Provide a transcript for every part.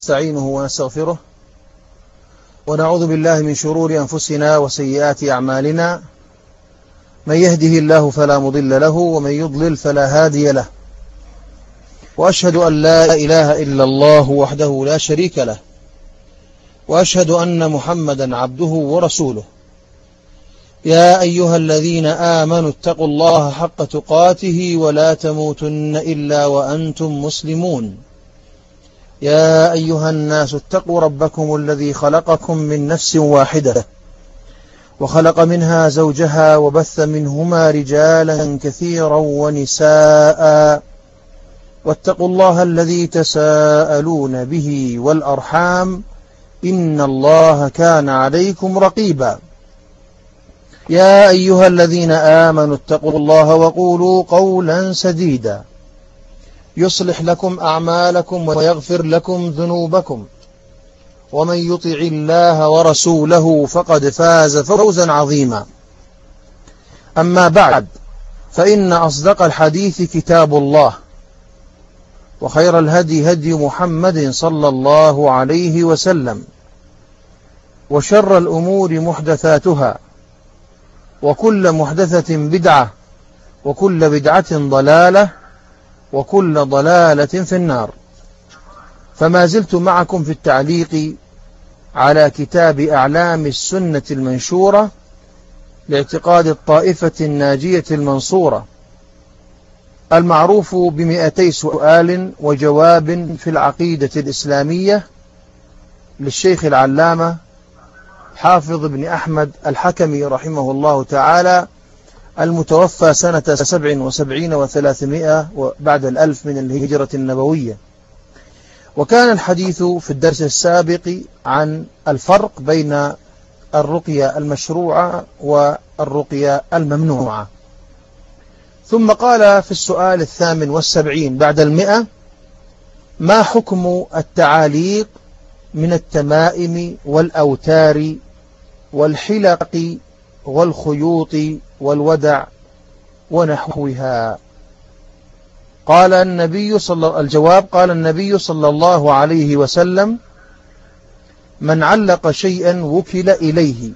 نستعينه ونستغفره ونعوذ بالله من شرور أنفسنا وسيئات أعمالنا. من يهده الله فلا مضل له ومن يضلل فلا هادي له، وأشهد أن لا إله إلا الله وحده لا شريك له، وأشهد أن محمدا عبده ورسوله. يا أيها الذين آمنوا اتقوا الله حق تقاته ولا تموتن إلا وأنتم مسلمون. يا أيها الناس اتقوا ربكم الذي خلقكم من نفس واحدة وخلق منها زوجها وبث منهما رجالا كثيرا ونساء، واتقوا الله الذي تساءلون به والأرحام إن الله كان عليكم رقيبا. يا أيها الذين آمنوا اتقوا الله وقولوا قولا سديدا يصلح لكم أعمالكم ويغفر لكم ذنوبكم، ومن يطع الله ورسوله فقد فاز فوزا عظيما. أما بعد، فإن أصدق الحديث كتاب الله، وخير الهدي هدي محمد صلى الله عليه وسلم، وشر الأمور محدثاتها، وكل محدثة بدعة، وكل بدعة ضلالة، وكل ضلالة في النار. فما زلت معكم في التعليق على كتاب أعلام السنة المنشورة لاعتقاد الطائفة الناجية المنصورة، المعروف ب200 سؤال وجواب في العقيدة الإسلامية للشيخ العلامة حافظ بن أحمد الحكمي رحمه الله تعالى، المتوفى سنة 77 و300 بعد الألف من الهجرة النبوية. وكان الحديث في الدرس السابق عن الفرق بين الرقية المشروعة والرقية الممنوعة. ثم قال في السؤال 78 بعد 100: ما حكم التعاليق من التمائم والأوتار والحلق والخيوط والودع ونحوها؟ قال النبي صلى الله عليه وسلم: من علق شيئا وكل إليه.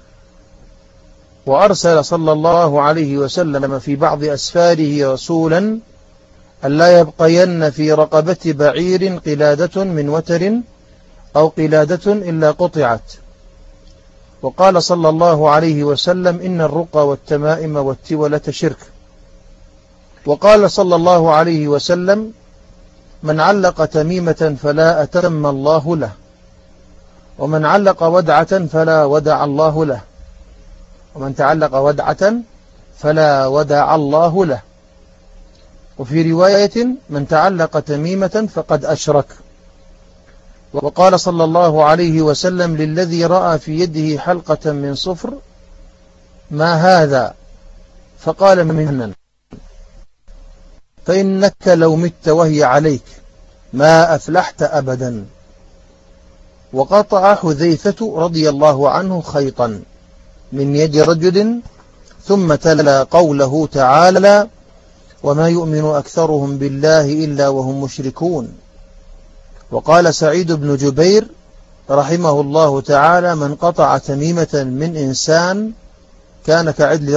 وأرسل صلى الله عليه وسلم في بعض أسفاره رسولا ألا يبقين في رقبة بعير قلادة من وتر أو قلادة إلا قطعت. وقال صلى الله عليه وسلم: إن الرقى والتمائم والتولة شرك. وقال صلى الله عليه وسلم: من علق تميمة فلا أتم الله له، ومن علق ودعة فلا ودع الله له، ومن تعلق ودعة فلا ودع الله له. وفي رواية: من تعلق تميمة فقد أشرك. وقال صلى الله عليه وسلم للذي رأى في يده حلقة من صفر: ما هذا؟ فقال: منن، فإنك لو مت وهي عليك ما أفلحت أبدا. وقطع حذيفة رضي الله عنه خيطا من يد رجل، ثم تلا قوله تعالى: وما يؤمن أكثرهم بالله إلا وهم مشركون. وقال سعيد بن جبير رحمه الله تعالى: من قطع تميمة من إنسان كان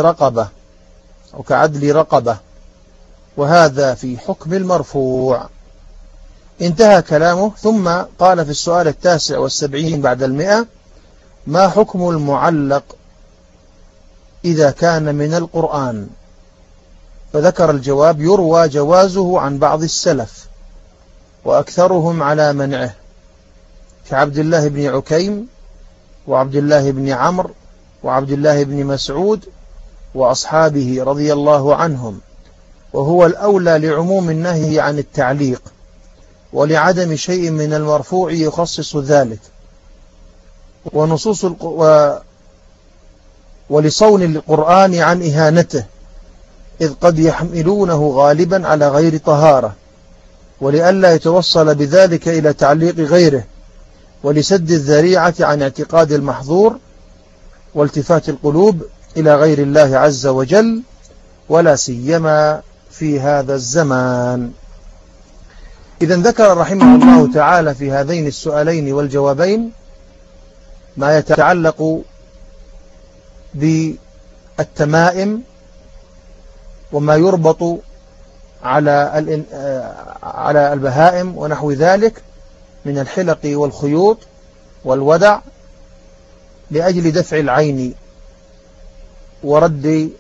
كعدل رقبة، وهذا في حكم المرفوع. انتهى كلامه. ثم قال في السؤال 79 بعد 100: ما حكم المعلق إذا كان من القرآن؟ فذكر الجواب: يروى جوازه عن بعض السلف، وأكثرهم على منعه، كعبد الله بن عكيم وعبد الله بن عمرو وعبد الله بن مسعود وأصحابه رضي الله عنهم. وهو الأولى لعموم النهي عن التعليق، ولعدم شيء من المرفوع يخصص ذلك، ولصون القرآن عن إهانته، إذ قد يحملونه غالبا على غير طهارة، ولئلا يتوصل بذلك إلى تعليق غيره، ولسد الذريعة عن اعتقاد المحظور، والتفات القلوب إلى غير الله عز وجل، ولا سيما في هذا الزمان. إذا ذكر رحمه الله تعالى في هذين السؤالين والجوابين ما يتعلق بالتمائم وما يربط على البهائم ونحو ذلك من الحلق والخيوط والودع لأجل دفع العين ورد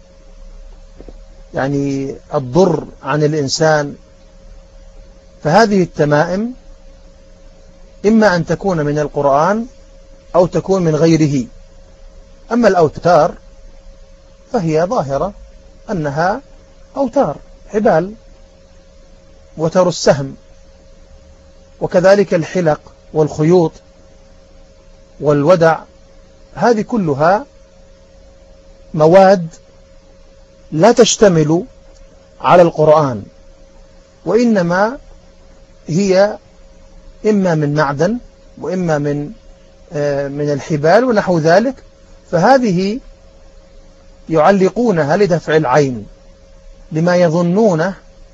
يعني الضر عن الإنسان. فهذه التمائم إما أن تكون من القرآن أو تكون من غيره. أما الأوتار فهي ظاهرة أنها أوتار حبال وتر السهم، وكذلك الحلق والخيوط والودع، هذه كلها مواد لا تشتمل على القرآن، وإنما هي إما من معدن وإما من الحبال ونحو ذلك. فهذه يعلقونها لدفع العين لما يظنون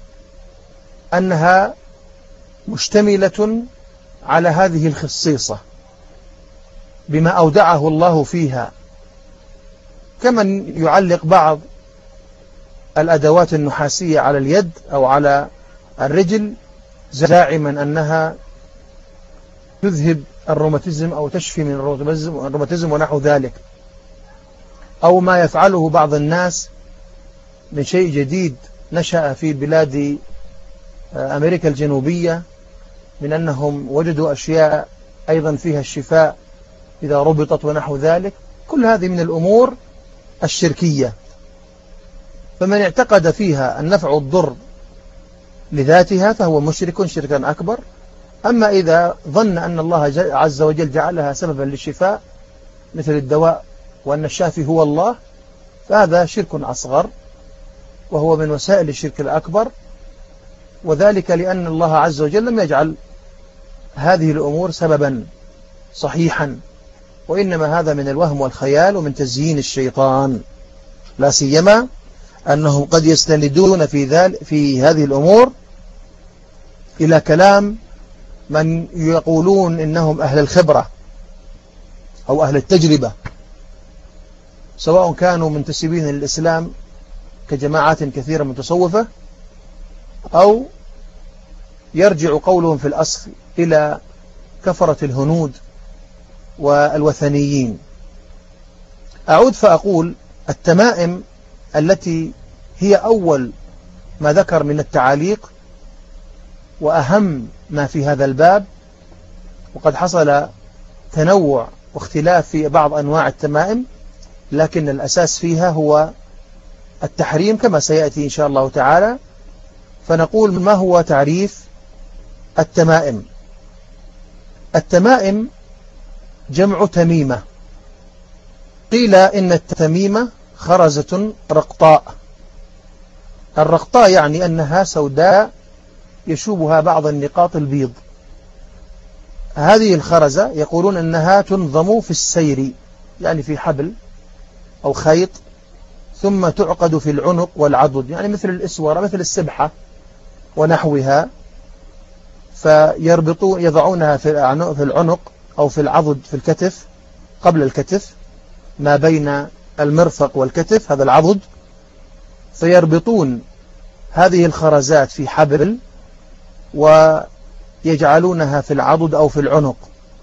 أنها مشتملة على هذه الخصيصة بما أودعه الله فيها، كمن يعلق بعض الأدوات النحاسية على اليد أو على الرجل زاعما أنها تذهب الروماتيزم أو تشفي من الروماتيزم ونحو ذلك، أو ما يفعله بعض الناس من شيء جديد نشأ في بلاد أمريكا الجنوبية من أنهم وجدوا أشياء أيضا فيها الشفاء إذا ربطت ونحو ذلك. كل هذه من الأمور الشركية، فمن اعتقد فيها النفع والضر لذاتها فهو مشرك شركا أكبر. أما إذا ظن أن الله عز وجل جعلها سببا للشفاء مثل الدواء وأن الشافي هو الله، فهذا شرك أصغر وهو من وسائل الشرك الأكبر، وذلك لأن الله عز وجل لم يجعل هذه الأمور سببا صحيحا، وإنما هذا من الوهم والخيال ومن تزيين الشيطان، لا سيما أنهم قد يستندون في هذه الأمور إلى كلام من يقولون إنهم أهل الخبرة أو أهل التجربة، سواء كانوا منتسبين للإسلام كجماعات كثيرة متصوفة، أو يرجع قولهم في الأصل إلى كفرة الهنود والوثنيين. أعود فأقول التمائم التي هي أول ما ذكر من التعاليق وأهم ما في هذا الباب، وقد حصل تنوع واختلاف في بعض أنواع التمائم، لكن الأساس فيها هو التحريم كما سيأتي إن شاء الله تعالى. فنقول ما هو تعريف التمائم؟ التمائم جمع تميمة. قيل إن التميمة خرزة رقطاء. الرقطاء يعني أنها سوداء يشوبها بعض النقاط البيض. هذه الخرزة يقولون أنها تنظم في السير، يعني في حبل أو خيط، ثم تعقد في العنق والعضد، يعني مثل الإسورة مثل السبحة ونحوها، فيربطون يضعونها في العنق أو في العضد في الكتف قبل الكتف ما بين المرفق والكتف، هذا العضد، فيربطون هذه الخرزات في حبل ويجعلونها في العضد أو في العنق.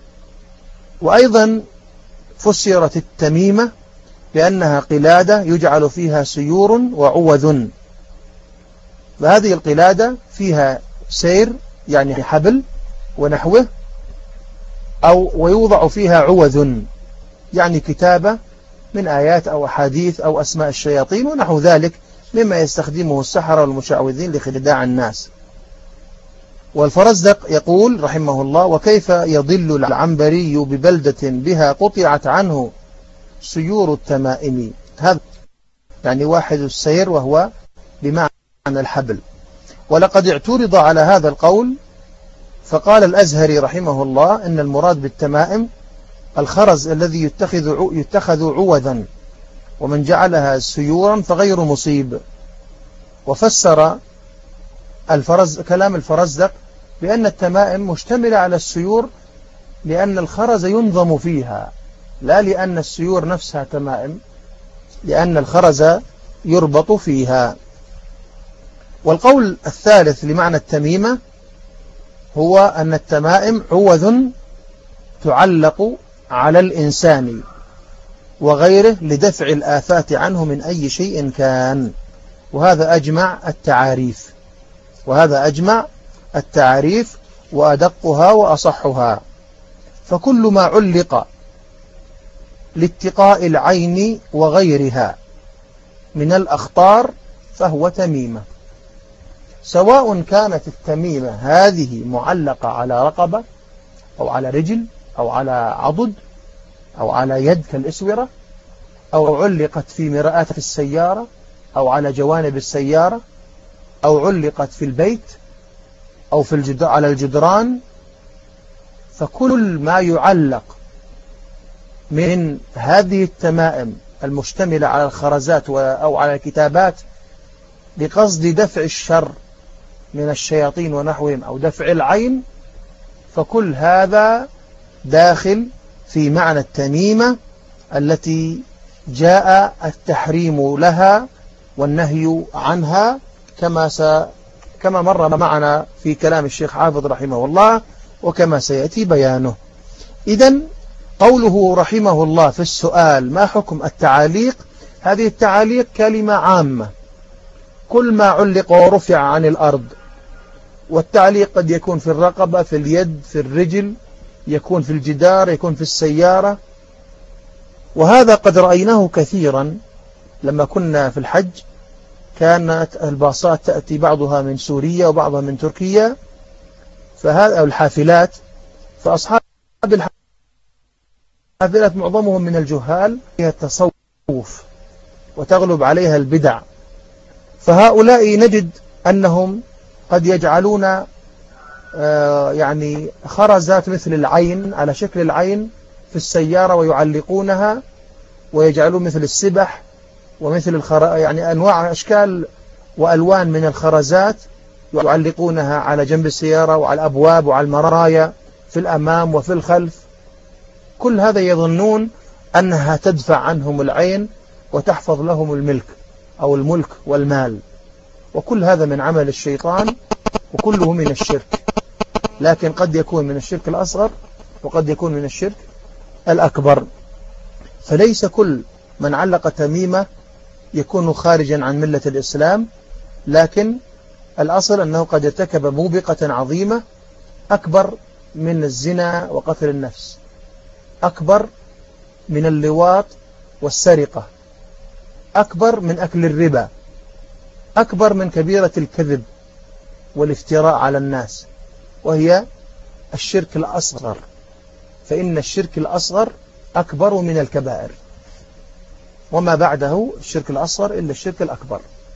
وأيضا فسرت التميمة لأنها قلادة يجعل فيها سيور وعوذ، فهذه القلادة فيها سير يعني حبل ونحوه، ويوضع فيها عوذ يعني كتابة من آيات أو أحاديث أو أسماء الشياطين ونحو ذلك مما يستخدمه السحرة والمشعوذين لخداع الناس. والفرزدق يقول رحمه الله: وكيف يضل العنبري ببلدة بها قطعت عنه سيور التمائم. هذا يعني واحد السير وهو بمعنى الحبل. ولقد اعترض على هذا القول فقال الأزهري رحمه الله إن المراد بالتمائم الخرز الذي يتخذ عوذا، ومن جعلها سيورا فغير مصيب. وفسر كلام الفرزدق بأن التمائم مشتملة على السيور لأن الخرز ينظم فيها، لا لأن السيور نفسها تمائم، لأن الخرز يربط فيها. والقول الثالث لمعنى التميمة هو أن التمائم عوذ تعلق على الإنسان وغيره لدفع الآفات عنه من أي شيء كان. وهذا أجمع التعاريف وأدقها وأصحها. فكل ما علق لاتقاء العين وغيرها من الأخطار فهو تميمة، سواء كانت التميمة هذه معلقة على رقبة أو على رجل أو على عضد أو على يد كالإسورة، أو علقت في مرآة السيارة أو على جوانب السيارة، أو علقت في البيت أو على الجدران. فكل ما يعلق من هذه التمائم المشتملة على الخرزات أو على الكتابات بقصد دفع الشر من الشياطين ونحوهم أو دفع العين، فكل هذا داخل في معنى التميمة التي جاء التحريم لها والنهي عنها كما مر معنا في كلام الشيخ حافظ رحمه الله وكما سيأتي بيانه. إذن قوله رحمه الله في السؤال ما حكم التعاليق، هذه التعاليق كلمة عامة، كل ما علق ورفع عن الأرض. والتعليق قد يكون في الرقبة، في اليد، في الرجل، يكون في الجدار، يكون في السيارة. وهذا قد رأيناه كثيرا لما كنا في الحج، كانت الباصات تأتي بعضها من سوريا وبعضها من تركيا، أو الحافلات، فأصحاب الحافلات معظمهم من الجهال، هي التصوف وتغلب عليها البدع. فهؤلاء نجد أنهم قد يجعلون يعني خرزات مثل العين على شكل العين في السيارة ويعلقونها، ويجعلون مثل السبح ومثل يعني أنواع أشكال وألوان من الخرزات يعلقونها على جنب السيارة وعلى الأبواب وعلى المرايا في الأمام وفي الخلف. كل هذا يظنون أنها تدفع عنهم العين وتحفظ لهم الملك أو الملك والمال، وكل هذا من عمل الشيطان وكله من الشرك، لكن قد يكون من الشرك الأصغر وقد يكون من الشرك الأكبر. فليس كل من علق تميمة يكون خارجا عن ملة الإسلام، لكن الأصل أنه قد ارتكب موبقة عظيمة أكبر من الزنا وقتل النفس، أكبر من اللواط والسرقة، أكبر من أكل الربا، أكبر من كبيرة الكذب والافتراء على الناس، وهي الشرك الأصغر. فإن الشرك الأصغر أكبر من الكبائر، وما بعده الشرك الأصغر إلا الشرك الأكبر.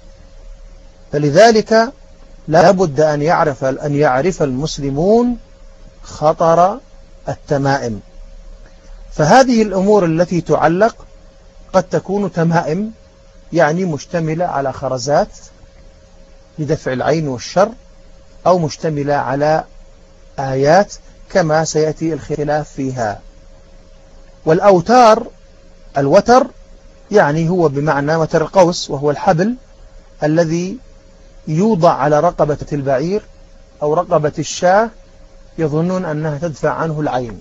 فلذلك لا بد أن يعرف المسلمون خطر التمائم. فهذه الأمور التي تعلق قد تكون تمائم، يعني مشتملة على خرزات لدفع العين والشر، أو مشتملة على آيات كما سيأتي الخلاف فيها. والأوتار، الوتر يعني هو بمعنى وتر القوس، وهو الحبل الذي يوضع على رقبة البعير أو رقبة الشاة، يظنون أنها تدفع عنه العين.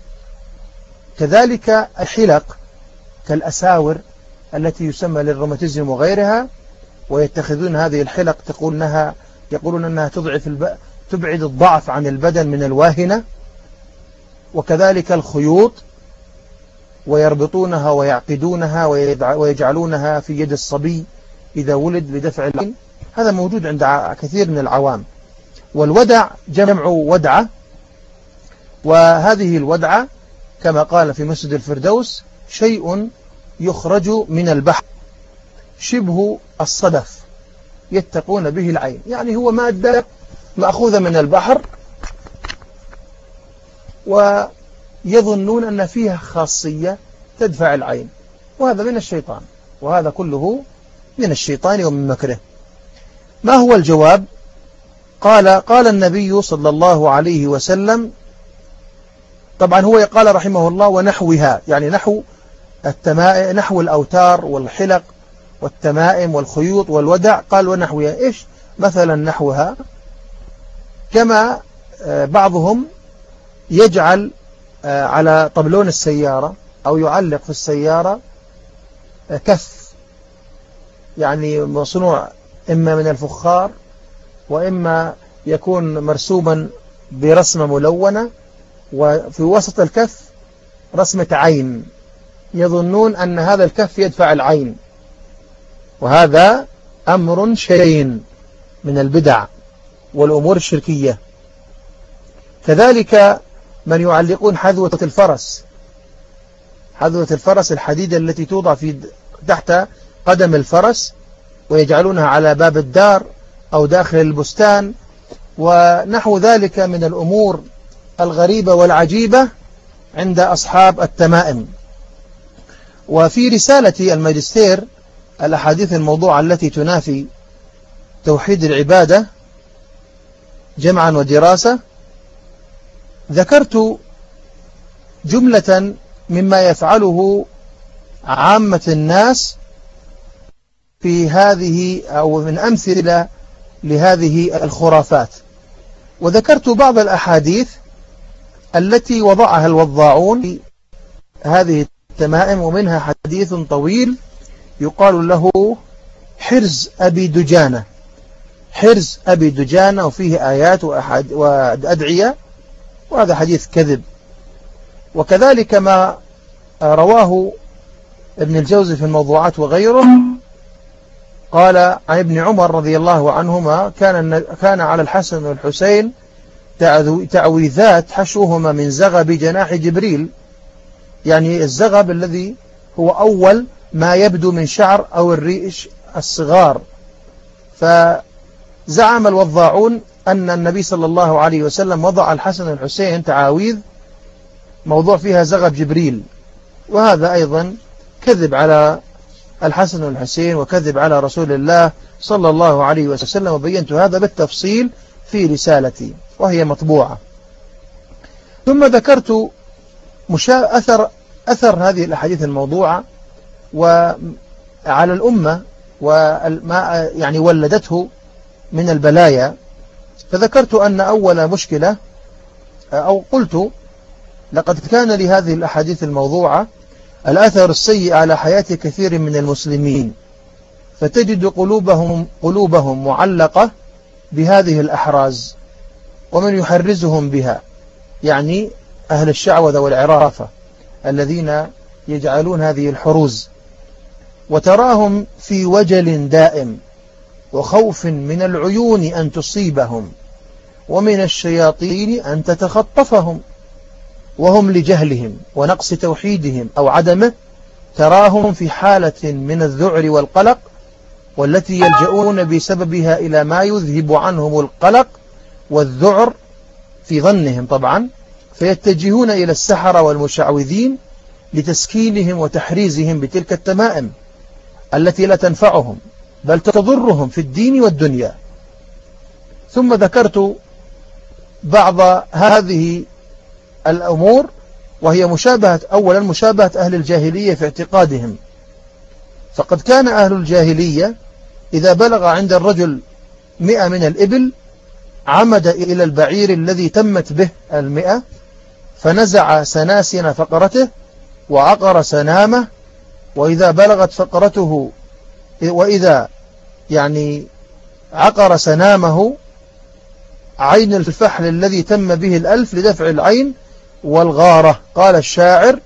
كذلك الحلق كالأساور التي يسمى للروماتيزم وغيرها، ويتخذون هذه الحلق يقولون أنها تبعد الضعف عن البدن من الواهنة. وكذلك الخيوط، ويربطونها ويعقدونها ويجعلونها في يد الصبي إذا ولد لدفع العين. هذا موجود عند كثير من العوام. والودع جمع ودعة، وهذه الودعة كما قال في مسجد الفردوس شيء يخرج من البحر شبه الصدف يتقون به العين، يعني هو مادة مأخوذة من البحر، ويظنون أن فيها خاصية تدفع العين، وهذا من الشيطان، وهذا كله من الشيطان ومن مكره. ما هو الجواب؟ قال النبي صلى الله عليه وسلم، طبعا هو قال رحمه الله ونحوها، يعني نحو الأوتار والحلق والتمائم والخيوط والودع، قال ونحوها. إيش مثلا نحوها؟ كما بعضهم يجعل على طبلون السيارة أو يعلق في السيارة كف، يعني مصنوع إما من الفخار وإما يكون مرسوما برسمة ملونة، وفي وسط الكف رسمة عين، يظنون أن هذا الكف يدفع العين، وهذا أمر شين من البدع والأمور الشركية. كذلك من يعلقون حذوة الفرس الحديدة التي توضع تحت قدم الفرس، ويجعلونها على باب الدار أو داخل البستان، ونحو ذلك من الأمور الغريبة والعجيبة عند أصحاب التمائم. وفي رسالة الماجستير الأحاديث الموضوعة التي تنافي توحيد العبادة جمعا ودراسة، ذكرت جملة مما يفعله عامة الناس في هذه، أو من أمثلة لهذه الخرافات، وذكرت بعض الأحاديث التي وضعها الوضاعون في هذه التمائم، ومنها حديث طويل يقال له حرز أبي دجانة، وفيه آيات وأدعية، وهذا حديث كذب. وكذلك ما رواه ابن الجوزي في الموضوعات وغيره، قال عن ابن عمر رضي الله عنهما كان على الحسن والحسين تعويذات حشوهما من زغب جناح جبريل، يعني الزغب الذي هو أول ما يبدو من شعر أو الريش الصغار. فزعم الوضاعون أن النبي صلى الله عليه وسلم وضع الحسن والحسين تعاويذ موضوع فيها زغب جبريل، وهذا أيضا كذب على الحسن والحسين وكذب على رسول الله صلى الله عليه وسلم، وبينت هذا بالتفصيل في رسالتي وهي مطبوعة. ثم ذكرت أثر هذه الأحاديث الموضوعة وعلى الأمة وما يعني ولدته من البلايا. فذكرت أن أول مشكلة، أو قلت لقد كان لهذه الأحاديث الموضوعة الأثر السيء على حياة كثير من المسلمين، فتجد قلوبهم معلقة بهذه الأحراز، ومن يحرزهم بها يعني أهل الشعوذة والعرافة الذين يجعلون هذه الحروز، وتراهم في وجل دائم وخوف من العيون أن تصيبهم، ومن الشياطين أن تتخطفهم، وهم لجهلهم ونقص توحيدهم أو عدمه تراهم في حالة من الذعر والقلق، والتي يلجؤون بسببها إلى ما يذهب عنهم القلق والذعر في ظنهم طبعا، فيتجهون إلى السحرة والمشعوذين لتسكينهم وتحريزهم بتلك التمائم التي لا تنفعهم بل تضرهم في الدين والدنيا. ثم ذكرت بعض هذه الأمور، وهي أولا مشابهة أهل الجاهلية في اعتقادهم. فقد كان أهل الجاهلية إذا بلغ عند الرجل 100 من الإبل عمد إلى البعير الذي تمت به 100، فنزع سناسن فقرته وعقر سنامه، وإذا بلغت فقرته، وإذا يعني عقر سنامه عين الفحل الذي تم به 1000 لدفع العين والغارة. قال الشاعر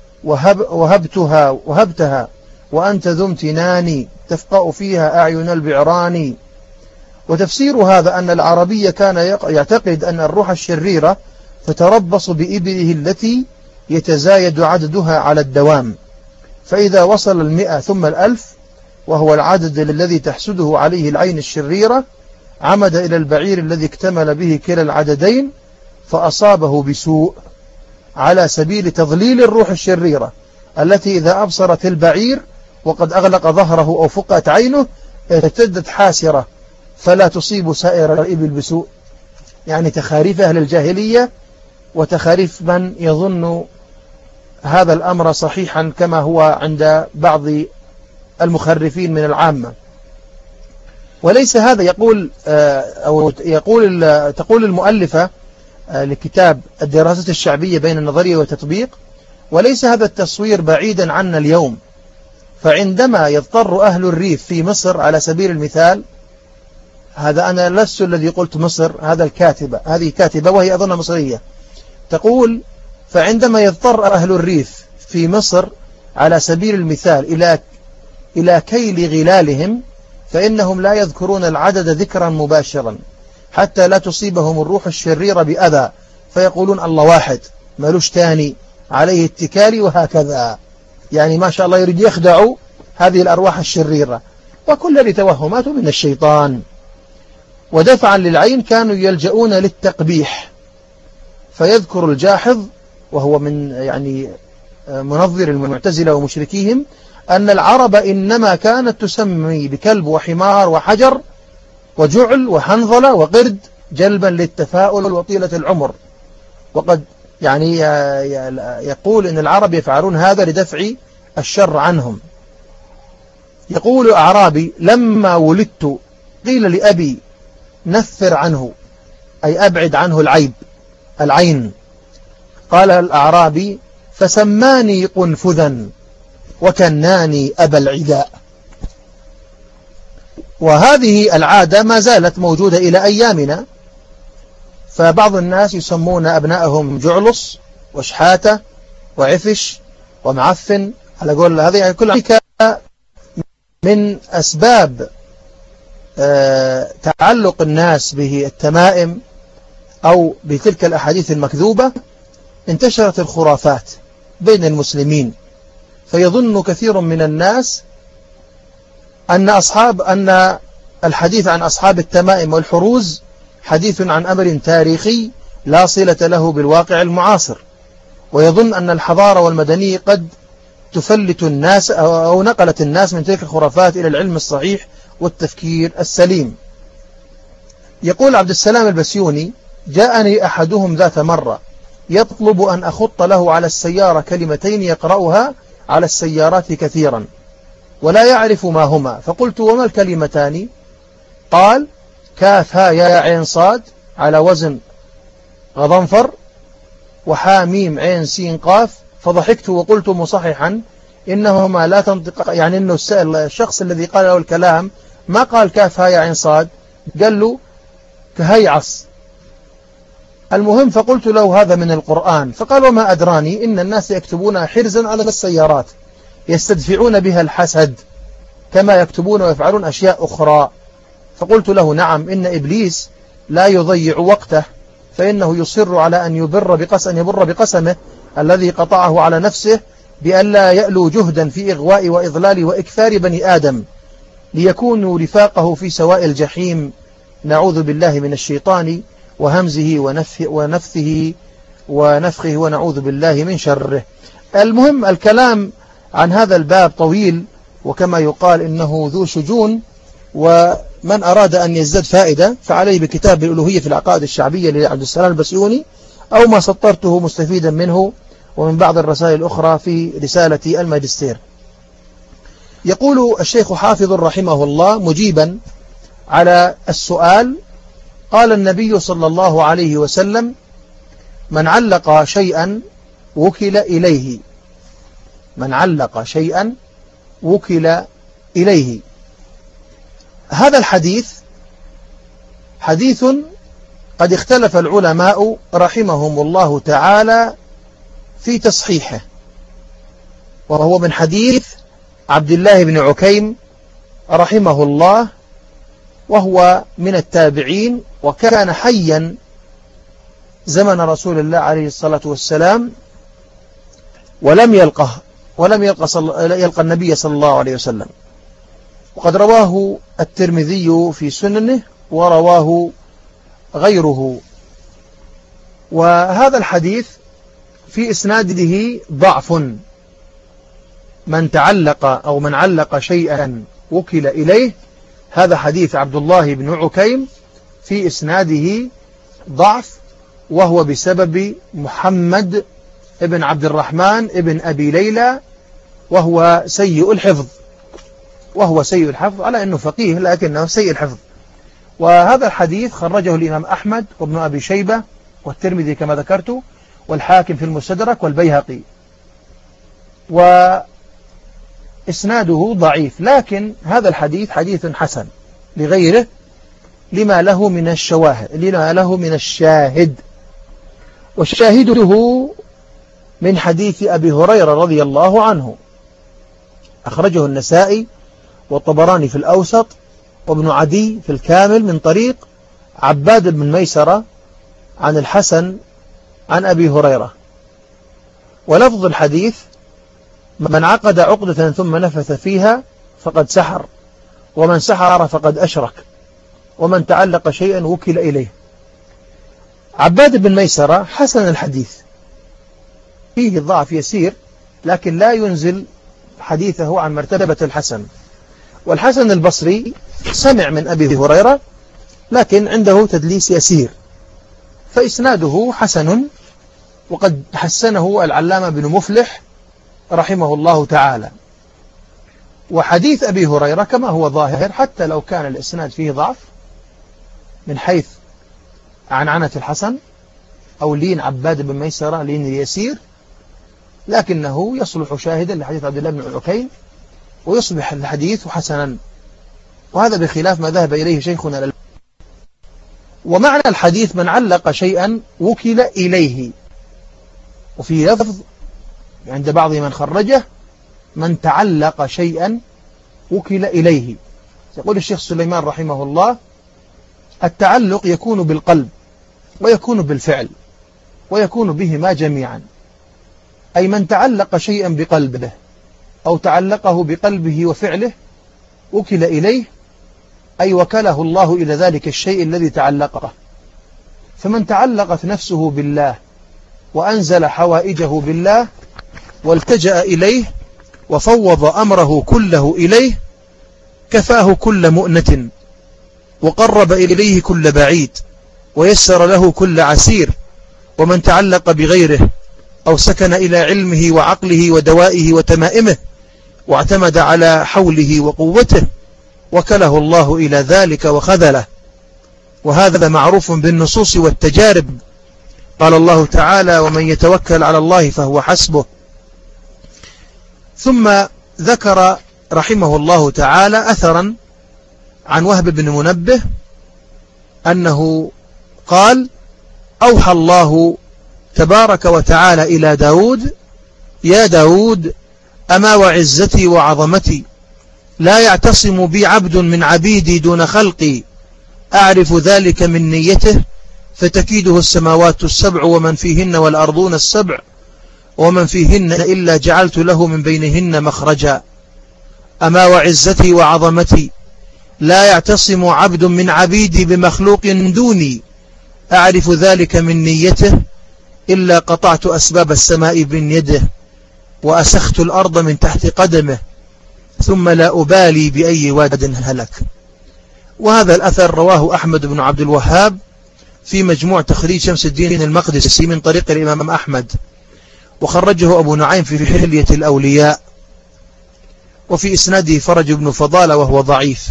وهبتها وأنت ذو امتنان تفقأ فيها أعين البعران. وتفسير هذا أن العربي كان يعتقد أن الروح الشريرة تتربص بإبله التي يتزايد عددها على الدوام، فإذا وصل 100 ثم 1000 وهو العدد الذي تحسده عليه العين الشريرة، عمد إلى البعير الذي اكتمل به كلا العددين فأصابه بسوء، على سبيل تضليل الروح الشريرة التي إذا أبصرت البعير وقد أغلق ظهره أو فقأت عينه ارتدت حاسرة فلا تصيب سائر الإبل بسوء، يعني تخاريف أهل الجاهلية وتخاريف من يظن هذا الأمر صحيحا كما هو عند بعض المخرفين من العامة. وليس هذا يقول أو تقول المؤلفة لكتاب الدراسات الشعبية بين النظرية والتطبيق: وليس هذا التصوير بعيدا عنا اليوم، فعندما يضطر أهل الريف في مصر على سبيل المثال، هذا أنا لست الذي قلت مصر، هذا الكاتبة، هذه كاتبة وهي أظن مصرية، تقول: فعندما يضطر أهل الريف في مصر على سبيل المثال إلى كيل غلالهم، فإنهم لا يذكرون العدد ذكرا مباشرا حتى لا تصيبهم الروح الشريرة بأذى، فيقولون الله واحد مالوش تاني عليه اتكالي، وهكذا. يعني ما شاء الله يريد يخدعوا هذه الأرواح الشريرة، وكل لتوهمات من الشيطان. ودفعا للعين كانوا يلجؤون للتقبيح، فيذكر الجاحظ وهو من يعني منظر المعتزلة ومشركيهم أن العرب إنما كانت تسمي بكلب وحمار وحجر وجعل وحنظلة وقرد جلبا للتفاؤل وطيلة العمر. وقد يعني يقول إن العرب يفعلون هذا لدفع الشر عنهم. يقول أعرابي: لما ولدت قيل لأبي نفر عنه، أي أبعد عنه العين. قال الأعرابي: فسماني قنفذا وكناني أبا العداء. وهذه العادة ما زالت موجودة إلى أيامنا، فبعض الناس يسمون أبنائهم جعلص وشحاتة وعفش ومعفن، على قول هذه يعني كل ذلك من أسباب تعلق الناس به التمائم أو بتلك الأحاديث المكذوبة. انتشرت الخرافات بين المسلمين، فيظن كثير من الناس أن الحديث عن أصحاب التمائم والحروز حديث عن أمر تاريخي لا صلة له بالواقع المعاصر، ويظن أن الحضارة والمدنية قد تفلت الناس أو نقلت الناس من تلك الخرافات إلى العلم الصحيح والتفكير السليم. يقول عبد السلام البسيوني: جاءني أحدهم ذات مرة يطلب أن أخط له على السيارة كلمتين يقرأها على السيارات كثيرا ولا يعرف ما هما، فقلت: وما الكلمتان؟ قال: كاف ها يا عين صاد على وزن غضنفر، وحاميم عين سين قاف. فضحكت وقلت مصححا: إنهما لا تنطق، يعني إنه الشخص الذي قال له الكلام ما قال كاف ها يا عين صاد، قال له كهيعص. المهم فقلت له: هذا من القرآن. فقال: وما أدراني إن الناس يكتبون حرزا على السيارات يستدفعون بها الحسد كما يكتبون ويفعلون أشياء أخرى. فقلت له: نعم، إن إبليس لا يضيع وقته، فإنه يصر على أن يبر بقسمه الذي قطعه على نفسه بأن لا يألو جهدا في إغواء وإضلال وإكثار بني آدم ليكونوا رفاقه في سواء الجحيم. نعوذ بالله من الشيطان وهمزه ونفخه ونعوذ بالله من شره. المهم الكلام عن هذا الباب طويل، وكما يقال إنه ذو شجون، ومن أراد أن يزداد فائدة فعليه بكتاب الألوهية في العقائد الشعبية لعبد السلام البسيوني، أو ما سطرته مستفيدا منه ومن بعض الرسائل الأخرى في رسالة الماجستير. يقول الشيخ حافظ رحمه الله مجيبا على السؤال: قال النبي صلى الله عليه وسلم: من علق شيئا وكل إليه. من علق شيئا وكل إليه. هذا الحديث حديث قد اختلف العلماء رحمهم الله تعالى في تصحيحه، وهو من حديث عبد الله بن عكيم رحمه الله، وهو من التابعين، وكان حيا زمن رسول الله عليه الصلاة والسلام، ولم يلقى النبي صلى الله عليه وسلم. وقد رواه الترمذي في سننه ورواه غيره. وهذا الحديث في إسناده ضعف. من علق شيئا وكل إليه هذا حديث عبد الله بن عكيم في إسناده ضعف، وهو بسبب محمد ابن عبد الرحمن ابن أبي ليلى، وهو سيء الحفظ على أنه فقيه لكنه سيء الحفظ. وهذا الحديث خرجه الإمام أحمد وابن أبي شيبة والترمذي كما ذكرت، والحاكم في المستدرك والبيهقي، وإسناده ضعيف، لكن هذا الحديث حديث حسن لغيره لما له من الشاهد، وشاهده من حديث أبي هريرة رضي الله عنه، أخرجه النسائي والطبراني في الأوسط وابن عدي في الكامل من طريق عباد بن ميسرة عن الحسن عن أبي هريرة. ولفظ الحديث: من عقد عقدة ثم نفث فيها فقد سحر، ومن سحر فقد أشرك، ومن تعلق شيئا وكل إليه. عباد بن ميسرة حسن الحديث، فيه ضعف يسير، لكن لا ينزل حديثه عن مرتبة الحسن. والحسن البصري سمع من أبي هريرة، لكن عنده تدليس يسير، فإسناده حسن، وقد حسنه العلامة بن مفلح رحمه الله تعالى. وحديث أبي هريرة كما هو ظاهر، حتى لو كان الإسناد فيه ضعف من حيث عنعنة الحسن أو لين عباد بن ميسرة لين يسير، لكنه يصلح شاهدا لحديث عبد الله بن عكيم، ويصبح الحديث حسنا، وهذا بخلاف ما ذهب إليه شيخنا الألباني. ومعنى الحديث: من علق شيئا وكل إليه، وفي لفظ عند بعض من خرجه: من تعلق شيئا وكل إليه. يقول الشيخ سليمان رحمه الله: التعلق يكون بالقلب، ويكون بالفعل، ويكون بهما جميعا، أي من تعلق شيئا بقلبه أو تعلقه بقلبه وفعله وكل إليه، أي وكله الله إلى ذلك الشيء الذي تعلقه. فمن تعلقت نفسه بالله وأنزل حوائجه بالله والتجأ إليه وفوض أمره كله إليه، كفاه كل مؤنة، وقرب إليه كل بعيد، ويسر له كل عسير. ومن تعلق بغيره أو سكن إلى علمه وعقله ودوائه وتمائمه واعتمد على حوله وقوته، وكله الله إلى ذلك وخذله. وهذا معروف بالنصوص والتجارب. قال الله تعالى: ومن يتوكل على الله فهو حسبه. ثم ذكر رحمه الله تعالى أثرا عن وهب بن منبه أنه قال: أوحى الله تبارك وتعالى إلى داود: يا داود، أما وعزتي وعظمتي لا يعتصم بي عبد من عبيدي دون خلقي، أعرف ذلك من نيته، فتكيده السماوات السبع ومن فيهن والأرضون السبع ومن فيهن إلا جعلت له من بينهن مخرجا. أما وعزتي وعظمتي لا يعتصم عبد من عبيدي بمخلوق دوني، أعرف ذلك من نيته، إلا قطعت أسباب السماء من يده وأسخت الأرض من تحت قدمه، ثم لا أبالي بأي واد هلك. وهذا الأثر رواه أحمد بن عبد الوهاب في مجموع تخريج شمس الدين المقدسي من طريق الإمام أحمد، وخرجه أبو نعيم في حلية الأولياء، وفي إسناده فرج بن فضالة وهو ضعيف.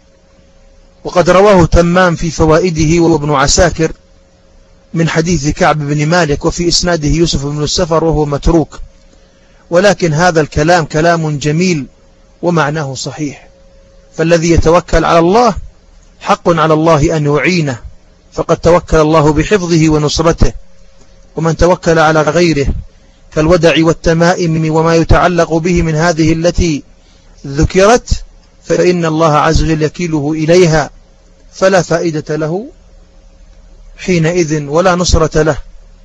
وقد رواه تمام في فوائده وابن عساكر من حديث كعب بن مالك، وفي إسناده يوسف بن السفر وهو متروك. ولكن هذا الكلام كلام جميل ومعناه صحيح، فالذي يتوكل على الله حق على الله أن يعينه، فقد توكل الله بحفظه ونصرته. ومن توكل على غيره كالودع والتمائم وما يتعلق به من هذه التي ذكرت، فإن الله عز وجل يكيله إليها، فلا فائدة له حينئذ ولا نصرة له.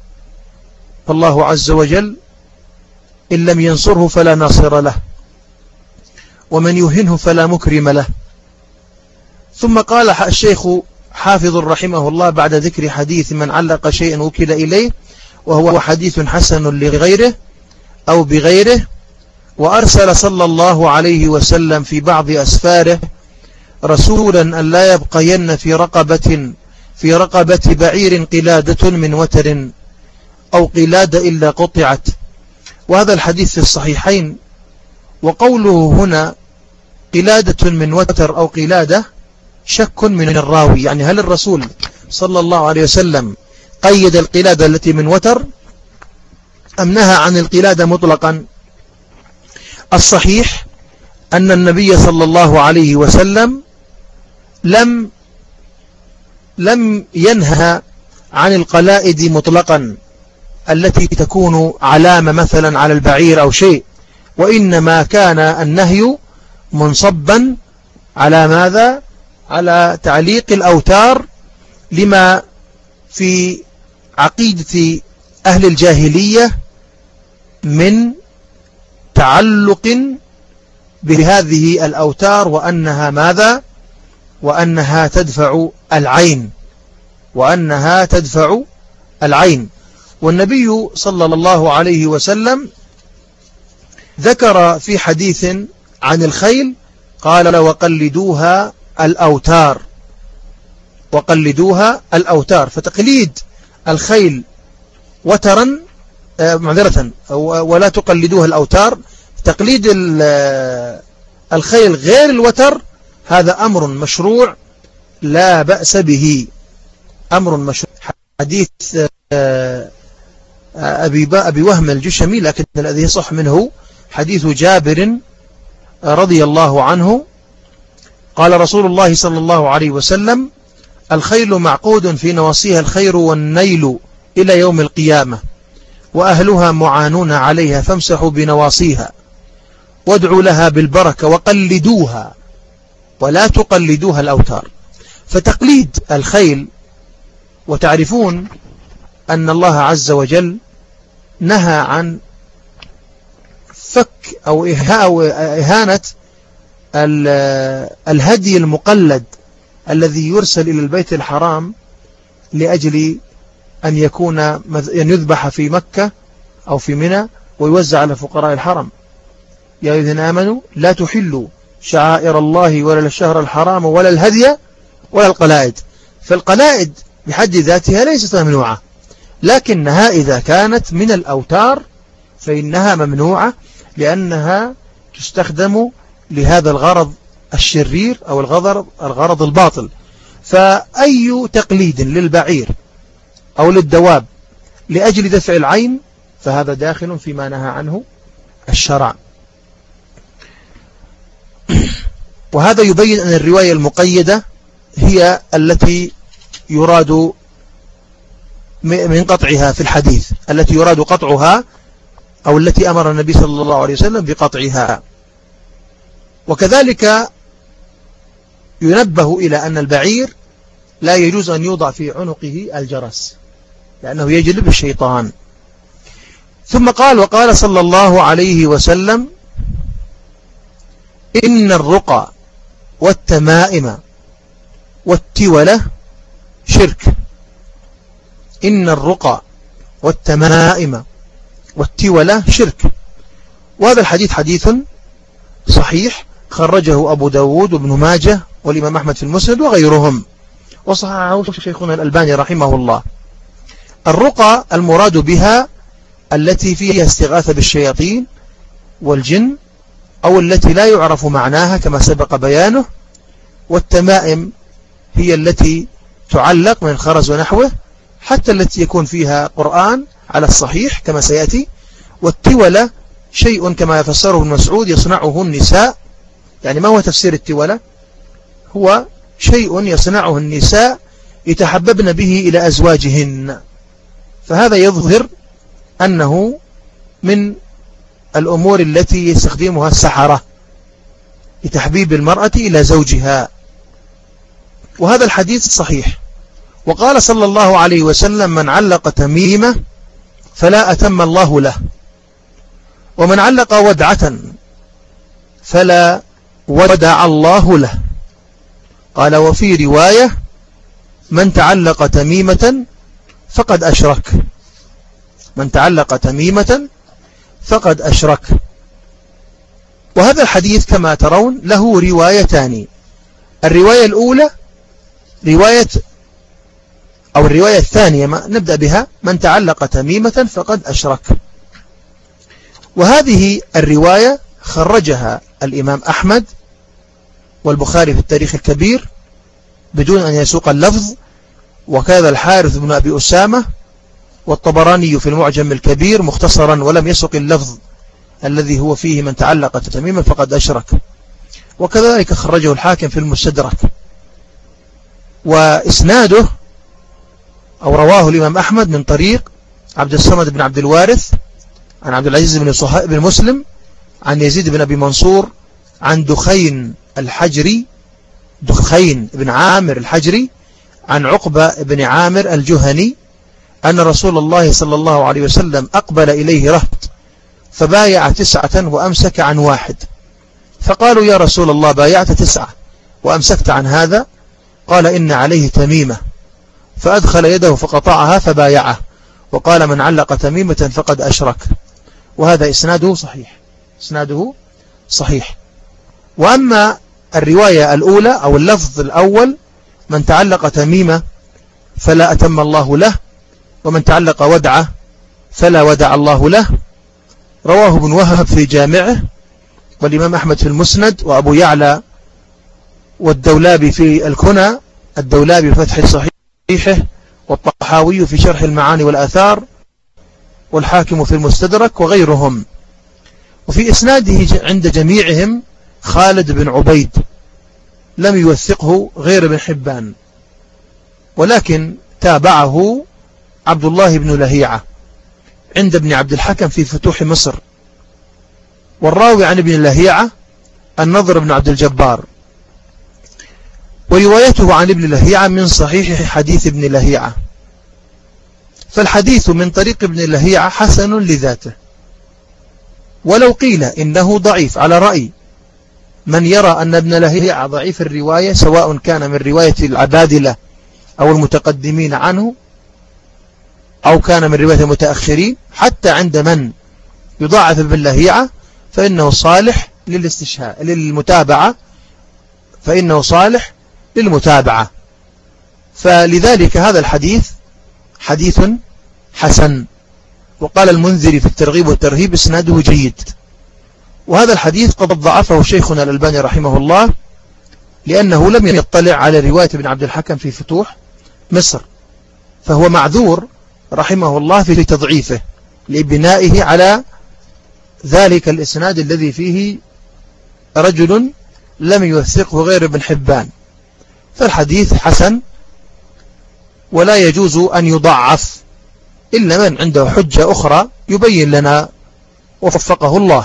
فالله عز وجل إن لم ينصره فلا ناصر له، ومن يهنه فلا مكرم له. ثم قال الشيخ حافظ رحمه الله بعد ذكر حديث من علق شيئا وكل إليه، وهو حديث حسن لغيره أو بغيره: وأرسل صلى الله عليه وسلم في بعض أسفاره رسولا أن لا يبقين في رقبة بعير قلادة من وتر أو قلادة إلا قطعت. وهذا الحديث في الصحيحين. وقوله هنا قلادة من وتر أو قلادة شك من الراوي، يعني هل الرسول صلى الله عليه وسلم قيد القلادة التي من وتر أم نهى عن القلادة مطلقا؟ الصحيح أن النبي صلى الله عليه وسلم لم ينهى عن القلائد مطلقا التي تكون علامة مثلا على البعير أو شيء، وإنما كان النهي منصبا على ماذا؟ على تعليق الأوتار لما في عقيدة أهل الجاهلية من تعلق بهذه الأوتار، وأنها ماذا؟ وأنها تدفع العين. والنبي صلى الله عليه وسلم ذكر في حديث عن الخيل قال وقلدوها الأوتار. فتقليد الخيل وترا ولا تقلدوها الأوتار، تقليد الخيل غير الوتر هذا أمر مشروع لا بأس به، أمر مشروع. حديث أبي وهم الجشمي، لكن الذي يصح منه حديث جابر رضي الله عنه قال رسول الله صلى الله عليه وسلم الخيل معقود في نواصيها الخير والنيل إلى يوم القيامة، وأهلها معانون عليها، فامسحوا بنواصيها وادعوا لها بالبركة وقلدوها ولا تقلدوها الأوتار. فتقليد الخيل، وتعرفون أن الله عز وجل نهى عن فك أو إهانة الهدي المقلد الذي يرسل إلى البيت الحرام لأجل أن يذبح في مكة أو في منى ويوزع على فقراء الحرم. يا أيها الذين آمنوا لا تحلوا شعائر الله ولا الشهر الحرام ولا الهدي ولا القلائد. فالقلائد بحد ذاتها ليست ممنوعة، لكنها إذا كانت من الأوتار فإنها ممنوعة، لأنها تستخدم لهذا الغرض الشرير أو الغرض الباطل. فأي تقليد للبعير أو للدواب لأجل دفع العين فهذا داخل فيما نهى عنه الشرع. وهذا يبين أن الرواية المقيدة هي التي يراد من قطعها في الحديث، التي يراد قطعها أو التي أمر النبي صلى الله عليه وسلم بقطعها. وكذلك ينبه إلى أن البعير لا يجوز أن يوضع في عنقه الجرس لأنه يجلب الشيطان. ثم قال وقال صلى الله عليه وسلم إن الرقى والتمائم والتولة شرك. إن الرقى والتمائم والتولة شرك. وهذا الحديث حديث صحيح خرجه أبو داود وابن ماجه والإمام أحمد في المسند وغيرهم، وصححه شيخنا الألباني رحمه الله. الرقى المراد بها التي فيها استغاثة بالشياطين والجن أو التي لا يعرف معناها كما سبق بيانه. والتمائم هي التي تعلق من الخرز ونحوه، حتى التي يكون فيها قرآن على الصحيح كما سيأتي. والتولة شيء كما يفسره ابن مسعود يصنعه النساء. يعني ما هو تفسير التولة؟ هو شيء يصنعه النساء يتحببن به إلى أزواجهن. فهذا يظهر أنه من الأمور التي يستخدمها السحرة لتحبيب المرأة إلى زوجها. وهذا الحديث صحيح. وقال صلى الله عليه وسلم من علق تميمة فلا أتم الله له، ومن علق ودعة فلا ودع الله له. قال وفي رواية من تعلق تميمة فقد أشرك. من تعلق تميمة فقد أشرك. وهذا الحديث كما ترون له روايتان. الرواية الأولى الرواية الثانية نبدأ بها: من تعلق تميمة فقد أشرك. وهذه الرواية خرجها الإمام أحمد والبخاري في التاريخ الكبير بدون أن يسوق اللفظ، وكذا الحارث بن أبي أسامة، والطبراني في المعجم الكبير مختصرا ولم يسوق اللفظ الذي هو فيه من تعلق تميما فقد أشرك، وكذلك خرجه الحاكم في المستدرك. وإسناده أو رواه الإمام أحمد من طريق عبد الصمد بن عبد الوارث عن عبد العزيز بن مسلم عن يزيد بن أبي منصور عن دخين بن عامر الحجري عن عقبة بن عامر الجهني أن رسول الله صلى الله عليه وسلم أقبل إليه رهط فبايع 9 وأمسك عن 1، فقالوا: يا رسول الله، بايعت 9 وأمسكت عن هذا؟ قال: إن عليه تميمة. فأدخل يده فقطعها فبايعه، وقال: من علق تميمة فقد أشرك. وهذا إسناده صحيح. وأما الرواية الأولى أو اللفظ الأول: من تعلق تميمة فلا أتم الله له، ومن تعلق ودعة فلا ودع الله له، رواه ابن وهب في جامعه، والإمام أحمد في المسند، وأبو يعلى والدولابي في الكنى، الدولابي فتح صحيحه، والطحاوي في شرح المعاني والآثار، والحاكم في المستدرك، وغيرهم. وفي إسناده عند جميعهم خالد بن عبيد لم يوثقه غير ابن حبان، ولكن تابعه عبد الله بن لهيعة عند ابن عبد الحكم في فتوح مصر. والراوي عن ابن لهيعة النضر بن عبد الجبار، وروايته عن ابن لهيعة من صحيح حديث ابن لهيعة، فالحديث من طريق ابن لهيعة حسن لذاته. ولو قيل إنه ضعيف على رأي من يرى أن ابن لهيعة ضعيف الرواية، سواء كان من رواية العبادلة أو المتقدمين عنه أو كان من رواية المتأخرين، حتى عند من يضاعف ابن لهيعة فإنه صالح للمتابعة، فلذلك هذا الحديث حديث حسن. وقال المنذري في الترغيب والترهيب: اسناده جيد. وهذا الحديث قد ضعفه شيخنا الألباني رحمه الله، لأنه لم يطلع على رواية ابن عبد الحكم في فتوح مصر، فهو معذور رحمه الله في تضعيفه لبنائه على ذلك الإسناد الذي فيه رجل لم يوثقه غير ابن حبان. فالحديث حسن، ولا يجوز أن يضعف إلا من عنده حجة أخرى يبين لنا وفقه الله،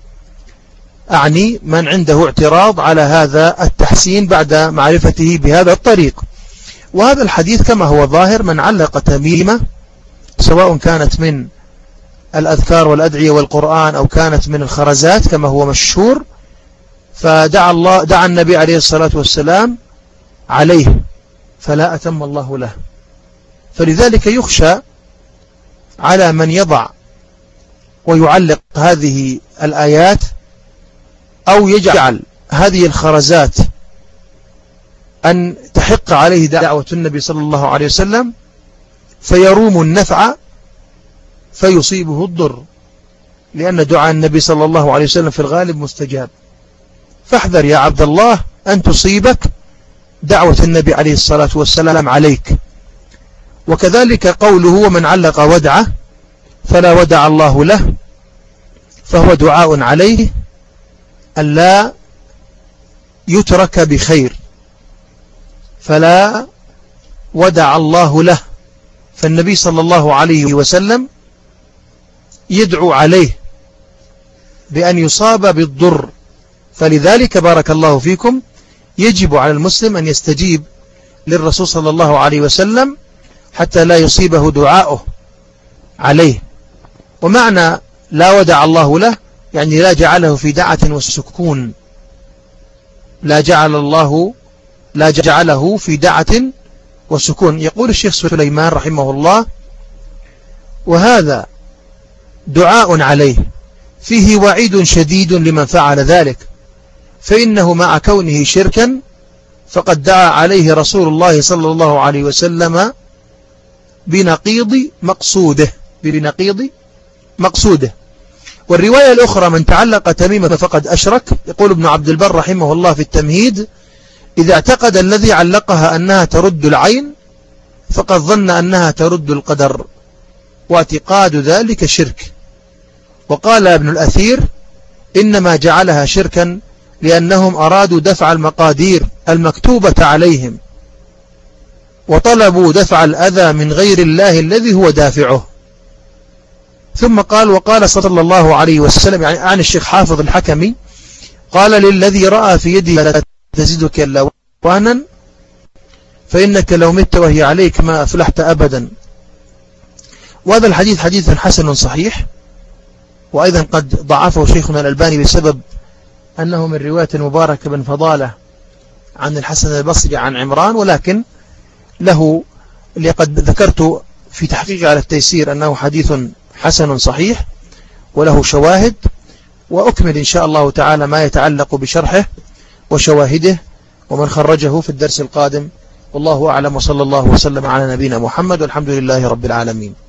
أعني من عنده اعتراض على هذا التحسين بعد معرفته بهذا الطريق. وهذا الحديث كما هو ظاهر: من علق تميمة، سواء كانت من الأذكار والأدعية والقرآن أو كانت من الخرزات كما هو مشهور، دعا النبي عليه الصلاة والسلام عليه فلا أتم الله له. فلذلك يخشى على من يضع ويعلق هذه الآيات أو يجعل هذه الخرزات أن تحق عليه دعوة النبي صلى الله عليه وسلم فيروم النفع فيصيبه الضر، لأن دعاء النبي صلى الله عليه وسلم في الغالب مستجاب. فاحذر يا عبد الله أن تصيبك دعوة النبي عليه الصلاة والسلام عليك. وكذلك قوله: ومن علق ودعه فلا ودع الله له، فهو دعاء عليه ألا يترك بخير، فلا ودع الله له. فالنبي صلى الله عليه وسلم يدعو عليه بأن يصاب بالضر، فلذلك بارك الله فيكم يجب على المسلم أن يستجيب للرسول صلى الله عليه وسلم حتى لا يصيبه دعاؤه عليه. ومعنى لا ودع الله له يعني لا جعله في دعة وسكون، لا جعله في دعة وسكون. يقول الشيخ سليمان رحمه الله: وهذا دعاء عليه فيه وعيد شديد لمن فعل ذلك، فإنه مع كونه شركا فقد دعا عليه رسول الله صلى الله عليه وسلم بنقيض مقصوده. والرواية الأخرى من تعلق تميمة فقد أشرك، يقول ابن عبد البر رحمه الله في التمهيد: إذا اعتقد الذي علقها أنها ترد العين فقد ظن أنها ترد القدر، واعتقاد ذلك شرك. وقال ابن الأثير: إنما جعلها شركا لأنهم أرادوا دفع المقادير المكتوبة عليهم، وطلبوا دفع الأذى من غير الله الذي هو دافعه. ثم قال: وقال صلى الله عليه وسلم، يعني عن الشيخ حافظ الحكمي، قال: للذي رأى في يدي لا تزيدك إلا وهنا، فإنك لو مت وهي عليك ما أفلحت أبدا. وهذا الحديث حديث حسن صحيح، وأيضا قد ضعفه شيخنا الألباني بسبب أنه من رواية المبارك بن فضالة عن الحسن البصري عن عمران، ولكن له اللي قد ذكرت في تحقيق على التيسير أنه حديث حسن صحيح وله شواهد، وأكمل إن شاء الله تعالى ما يتعلق بشرحه وشواهده ومن خرجه في الدرس القادم. والله أعلم، وصلى الله وسلم على نبينا محمد، والحمد لله رب العالمين.